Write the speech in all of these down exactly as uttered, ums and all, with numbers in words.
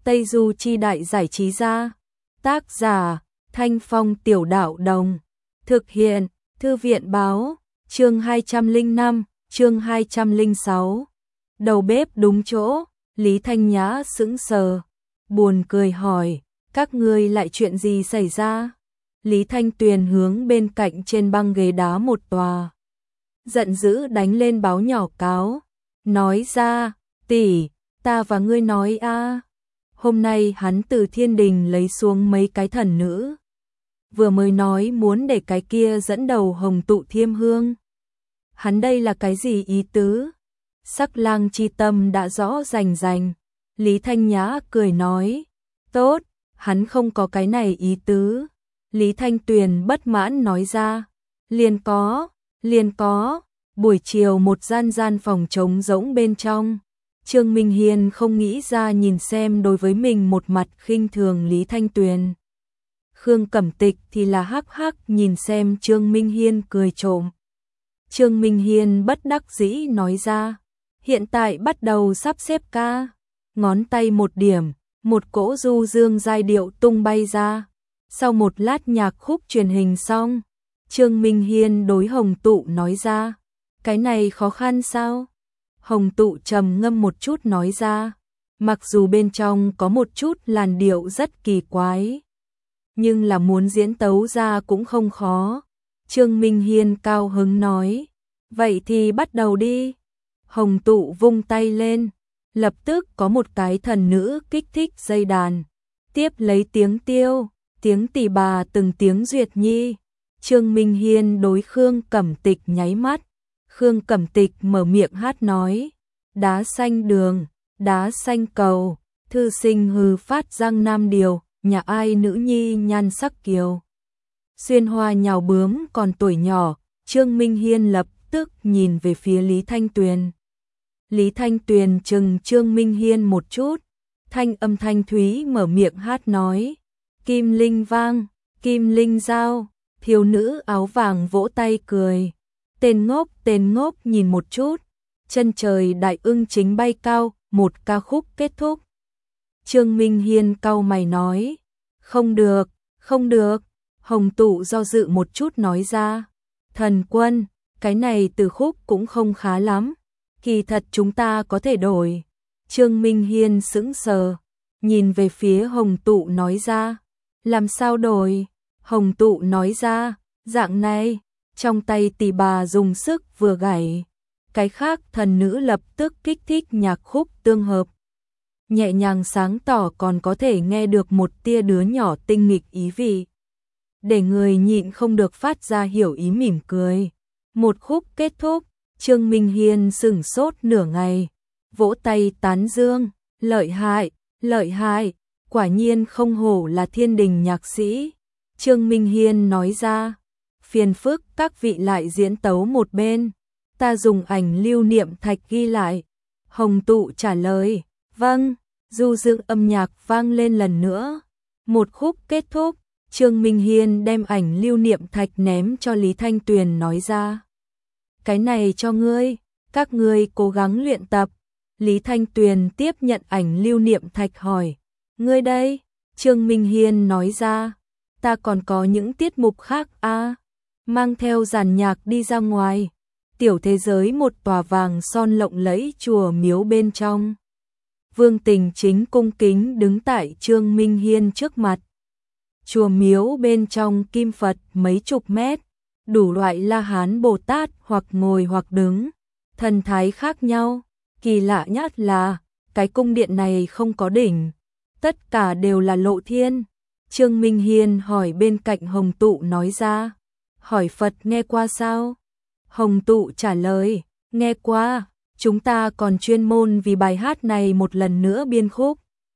Tây Du Chi Đại Giải Trí Gia. Tác giả Thanh Phong Tiểu Đạo Đồng. Thực hiện Thư viện Báo. Chương hai trăm lẻ năm, chương hai trăm lẻ sáu. Đầu bếp đúng chỗ. Lý Thanh Nhã sững sờ, buồn cười hỏi, các ngươi lại chuyện gì xảy ra? Lý Thanh Tuyền hướng bên cạnh trên băng ghế đá một tòa, giận dữ đánh lên báo nhỏ cáo, nói ra, tỷ, ta và ngươi nói a, hôm nay hắn từ thiên đình lấy xuống mấy cái thần nữ, vừa mới nói muốn để cái kia dẫn đầu hồng tụ thiêm hương. Hắn đây là cái gì ý tứ? Sắc lang chi tâm đã rõ rành rành. Lý Thanh Nhã cười nói, tốt, hắn không có cái này ý tứ. Lý Thanh Tuyền bất mãn nói ra, liền có, liền có. Buổi chiều một gian gian phòng trống rỗng bên trong, Trương Minh Hiên không nghĩ ra nhìn xem đối với mình một mặt khinh thường Lý Thanh Tuyền. Khương Cẩm Tịch thì là hắc hắc nhìn xem Trương Minh Hiên cười trộm. Trương Minh Hiên bất đắc dĩ nói ra, hiện tại bắt đầu sắp xếp ca. Ngón tay một điểm, một cỗ du dương giai điệu tung bay ra. Sau một lát nhạc khúc truyền hình xong, Trương Minh Hiên đối Hồng Tụ nói ra, cái này khó khăn sao? Hồng Tụ trầm ngâm một chút nói ra, mặc dù bên trong có một chút làn điệu rất kỳ quái, nhưng là muốn diễn tấu ra cũng không khó. Trương Minh Hiên cao hứng nói, vậy thì bắt đầu đi. Hồng Tụ vung tay lên, lập tức có một cái thần nữ kích thích dây đàn, tiếp lấy tiếng tiêu, tiếng tỳ bà từng tiếng duyệt nhi. Trương Minh Hiên đối Khương Cẩm Tịch nháy mắt, Khương Cẩm Tịch mở miệng hát nói, đá xanh đường, đá xanh cầu, thư sinh hư phát giang nam điều, nhà ai nữ nhi nhan sắc kiều. Xuyên hoa nhào bướm còn tuổi nhỏ, Trương Minh Hiên lập tức nhìn về phía Lý Thanh Tuyền. Lý Thanh Tuyền chừng Trương Minh Hiên một chút, thanh âm thanh thúy mở miệng hát nói, kim linh vang, kim linh giao. Thiếu nữ áo vàng vỗ tay cười, tên ngốc tên ngốc nhìn một chút, chân trời đại ưng chính bay cao, một ca khúc kết thúc. Trương Minh Hiên cau mày nói, không được, không được. Hồng Tụ do dự một chút nói ra, thần quân, cái này từ khúc cũng không khá lắm, kỳ thật chúng ta có thể đổi. Trương Minh Hiên sững sờ, nhìn về phía Hồng Tụ nói ra, làm sao đổi? Hồng Tụ nói ra, dạng này, trong tay tỷ bà dùng sức vừa gảy, cái khác thần nữ lập tức kích thích nhạc khúc tương hợp. Nhẹ nhàng sáng tỏ còn có thể nghe được một tia đứa nhỏ tinh nghịch ý vị, để người nhịn không được phát ra hiểu ý mỉm cười. Một khúc kết thúc, Trương Minh Hiên sửng sốt nửa ngày, vỗ tay tán dương, lợi hại, lợi hại, quả nhiên không hổ là thiên đình nhạc sĩ. Trương Minh Hiên nói ra, phiền phức các vị lại diễn tấu một bên, ta dùng ảnh lưu niệm thạch ghi lại. Hồng Tụ trả lời, vâng. Du dương âm nhạc vang lên lần nữa. Một khúc kết thúc, Trương Minh Hiên đem ảnh lưu niệm thạch ném cho Lý Thanh Tuyền nói ra, cái này cho ngươi, các ngươi cố gắng luyện tập. Lý Thanh Tuyền tiếp nhận ảnh lưu niệm thạch hỏi, ngươi đây? Trương Minh Hiên nói ra, ta còn có những tiết mục khác a, à, mang theo dàn nhạc đi ra ngoài. Tiểu thế giới một tòa vàng son lộng lẫy chùa miếu bên trong. Vương Tình Chính cung kính đứng tại Trương Minh Hiên trước mặt. Chùa miếu bên trong kim Phật mấy chục mét, đủ loại La Hán Bồ Tát hoặc ngồi hoặc đứng, thần thái khác nhau. Kỳ lạ nhất là, cái cung điện này không có đỉnh, tất cả đều là lộ thiên. Trương Minh Hiên hỏi bên cạnh Hồng Tụ nói ra, hỏi Phật nghe qua sao? Hồng Tụ trả lời, nghe qua, chúng ta còn chuyên môn vì bài hát này một lần nữa biên khúc.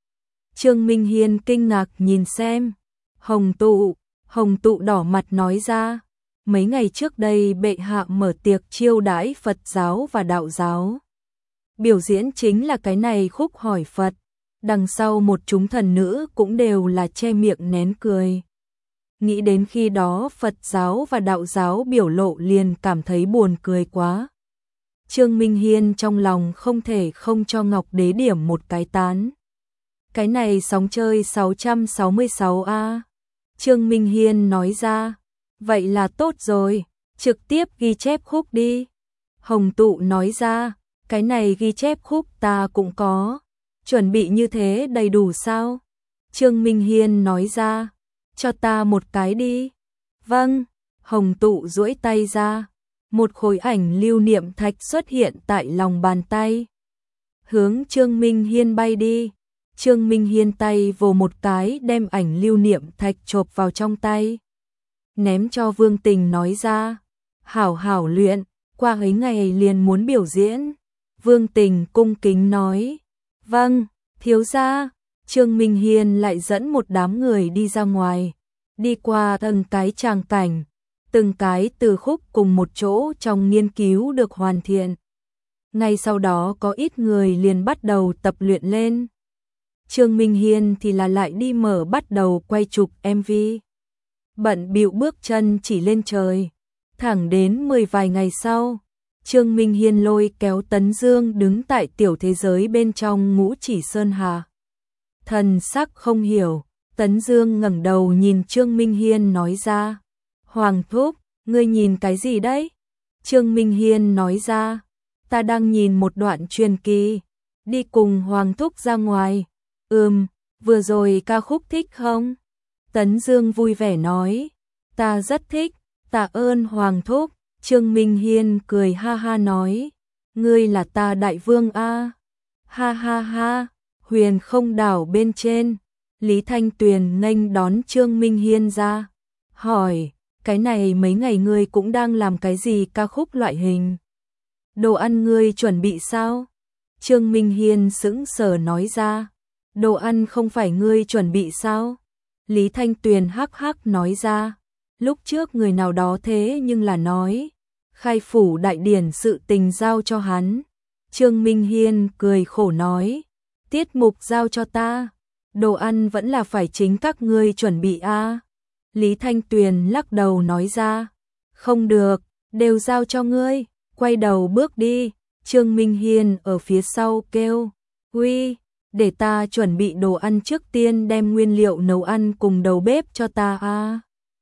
Trương Minh Hiên kinh ngạc nhìn xem, Hồng Tụ, Hồng Tụ đỏ mặt nói ra, mấy ngày trước đây bệ hạ mở tiệc chiêu đãi Phật giáo và đạo giáo. Biểu diễn chính là cái này khúc hỏi Phật. Đằng sau một chúng thần nữ cũng đều là che miệng nén cười. Nghĩ đến khi đó Phật giáo và đạo giáo biểu lộ liền cảm thấy buồn cười quá. Trương Minh Hiên trong lòng không thể không cho Ngọc Đế điểm một cái tán. Cái này sóng chơi sáu trăm sáu mươi sáu a. Trương Minh Hiên nói ra. Vậy là tốt rồi, trực tiếp ghi chép khúc đi. Hồng Tụ nói ra. Cái này ghi chép khúc ta cũng có. Chuẩn bị như thế đầy đủ sao? Trương Minh Hiên nói ra. Cho ta một cái đi. Vâng. Hồng Tụ duỗi tay ra. Một khối ảnh lưu niệm thạch xuất hiện tại lòng bàn tay. Hướng Trương Minh Hiên bay đi. Trương Minh Hiên tay vồ một cái đem ảnh lưu niệm thạch chộp vào trong tay. Ném cho Vương Tình nói ra. Hảo hảo luyện, qua ấy ngày liền muốn biểu diễn. Vương Tình cung kính nói. Vâng, thiếu gia. Trương Minh Hiên lại dẫn một đám người đi ra ngoài. Đi qua từng cái tràng cảnh. Từng cái từ khúc cùng một chỗ trong nghiên cứu được hoàn thiện. Ngay sau đó có ít người liền bắt đầu tập luyện lên. Trương Minh Hiên thì là lại đi mở bắt đầu quay chụp em vê. Bận bịu bước chân chỉ lên trời. Thẳng đến mười vài ngày sau, Trương Minh Hiên lôi kéo Tấn Dương đứng tại tiểu thế giới bên trong Ngũ Chỉ Sơn Hà. Thần sắc không hiểu, Tấn Dương ngẩng đầu nhìn Trương Minh Hiên nói ra. Hoàng thúc, ngươi nhìn cái gì đấy? Trương Minh Hiên nói ra. Ta đang nhìn một đoạn truyền kỳ. Đi cùng Hoàng thúc ra ngoài. Ừm, vừa rồi ca khúc thích không? Tấn Dương vui vẻ nói. Ta rất thích, tạ ơn Hoàng thúc. Trương Minh Hiên cười ha ha nói. Ngươi là ta đại vương a. Ha ha ha, huyền không đảo bên trên. Lý Thanh Tuyền nghênh đón Trương Minh Hiên ra. Hỏi, cái này mấy ngày ngươi cũng đang làm cái gì ca khúc loại hình? Đồ ăn ngươi chuẩn bị sao? Trương Minh Hiên sững sờ nói ra. Đồ ăn không phải ngươi chuẩn bị sao? Lý Thanh Tuyền hắc hắc nói ra. Lúc trước người nào đó thế nhưng là nói. Khai phủ đại điển sự tình giao cho hắn. Trương Minh Hiên cười khổ nói. Tiết mục giao cho ta. Đồ ăn vẫn là phải chính các ngươi chuẩn bị a. Lý Thanh Tuyền lắc đầu nói ra. Không được, đều giao cho ngươi. Quay đầu bước đi. Trương Minh Hiên ở phía sau kêu. Uy, để ta chuẩn bị đồ ăn trước tiên đem nguyên liệu nấu ăn cùng đầu bếp cho ta a.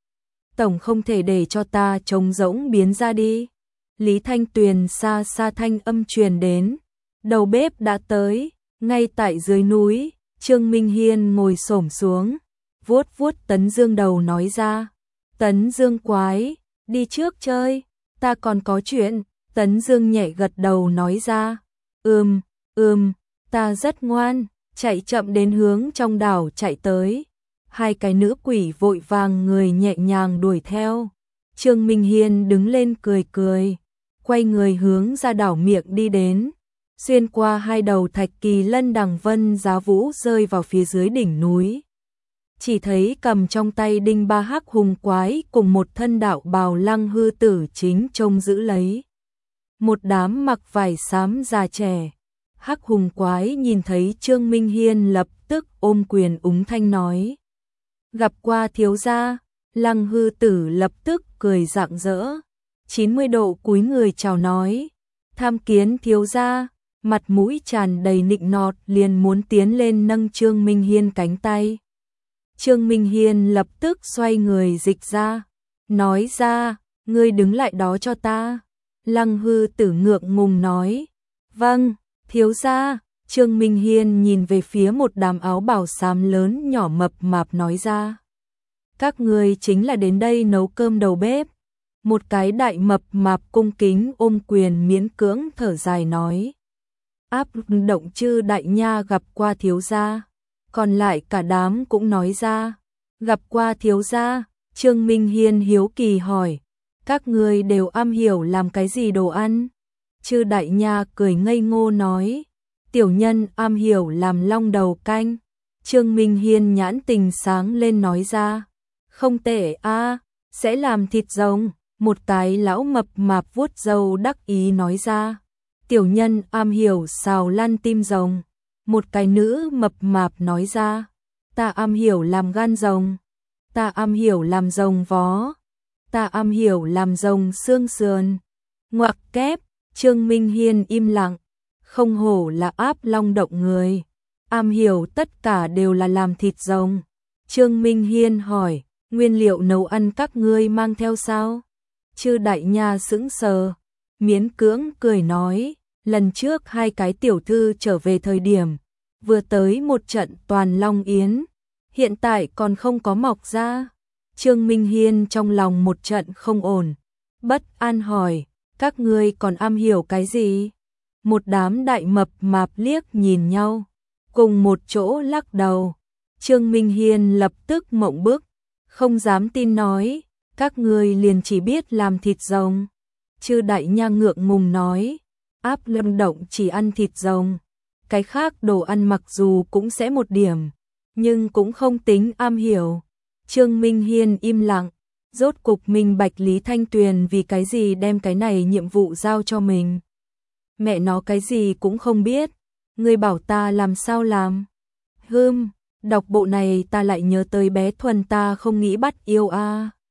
Tổng không thể để cho ta trống rỗng biến ra đi. Lý Thanh Tuyền xa xa thanh âm truyền đến. Đầu bếp đã tới, ngay tại dưới núi. Trương Minh Hiên ngồi xổm xuống, vuốt vuốt Tấn Dương đầu nói ra. Tấn Dương quái, đi trước chơi, ta còn có chuyện. Tấn Dương nhẹ gật đầu nói ra. Ừm, ừm, ta rất ngoan, chạy chậm đến hướng trong đảo chạy tới. Hai cái nữ quỷ vội vàng người nhẹ nhàng đuổi theo. Trương Minh Hiên đứng lên cười cười, quay người hướng ra đảo miệng đi đến. Xuyên qua hai đầu thạch kỳ lân đằng vân giá vũ rơi vào phía dưới đỉnh núi. Chỉ thấy cầm trong tay đinh ba hắc hùng quái cùng một thân đạo bào Lăng Hư Tử chính trông giữ lấy. Một đám mặc vải xám già trẻ. Hắc hùng quái nhìn thấy Trương Minh Hiên lập tức ôm quyền úng thanh nói. Gặp qua thiếu gia. Lăng Hư Tử lập tức cười rạng rỡ. chín mươi độ cúi người chào nói. Tham kiến thiếu gia. Mặt mũi tràn đầy nịnh nọt liền muốn tiến lên nâng Trương Minh Hiên cánh tay. Trương Minh Hiên lập tức xoay người dịch ra. Nói ra, ngươi đứng lại đó cho ta. Lăng Hư Tử ngượng ngùng nói. Vâng, thiếu gia. Trương Minh Hiên nhìn về phía một đám áo bào xám lớn nhỏ mập mạp nói ra. Các ngươi chính là đến đây nấu cơm đầu bếp. Một cái đại mập mạp cung kính ôm quyền miễn cưỡng thở dài nói. Áp động chư đại nha gặp qua thiếu gia. Còn lại cả đám cũng nói ra. Gặp qua thiếu gia. Trương Minh Hiên hiếu kỳ hỏi. Các ngươi đều am hiểu làm cái gì đồ ăn? Chư đại nha cười ngây ngô nói. Tiểu nhân am hiểu làm long đầu canh. Trương Minh Hiên nhãn tình sáng lên nói ra. Không tệ a, sẽ làm thịt rồng. Một cái lão mập mạp vuốt râu đắc ý nói ra. Tiểu nhân am hiểu xào lăn tim rồng. Một cái nữ mập mạp nói ra. Ta am hiểu làm gan rồng. Ta am hiểu làm rồng vó. Ta am hiểu làm rồng xương sườn. Ngoặc kép. Trương Minh Hiên im lặng. Không hổ là áp long động người. am hiểu tất cả đều là làm thịt rồng. Trương Minh Hiên hỏi, nguyên liệu nấu ăn các ngươi mang theo sao? Chư Đại Nha sững sờ, miễn cưỡng cười nói, lần trước hai cái tiểu thư trở về thời điểm, vừa tới một trận toàn long yến, hiện tại còn không có mọc ra. Trương Minh Hiên trong lòng một trận không ổn, bất an hỏi, các ngươi còn am hiểu cái gì? Một đám đại mập mạp liếc nhìn nhau, cùng một chỗ lắc đầu. Trương Minh Hiên lập tức mộng bức, không dám tin nói, các ngươi liền chỉ biết làm thịt rồng. Chư Đại Nha ngượng ngùng nói, Áp Lâm Động chỉ ăn thịt rồng, cái khác đồ ăn mặc dù cũng sẽ một điểm, nhưng cũng không tính am hiểu. Trương Minh Hiên im lặng, rốt cục minh bạch Lý Thanh Tuyền vì cái gì đem cái này nhiệm vụ giao cho mình. Mẹ nó cái gì cũng không biết, ngươi bảo ta làm sao làm? Hừm, đọc bộ này ta lại nhớ tới bé Thuần ta không nghĩ bắt yêu a. À.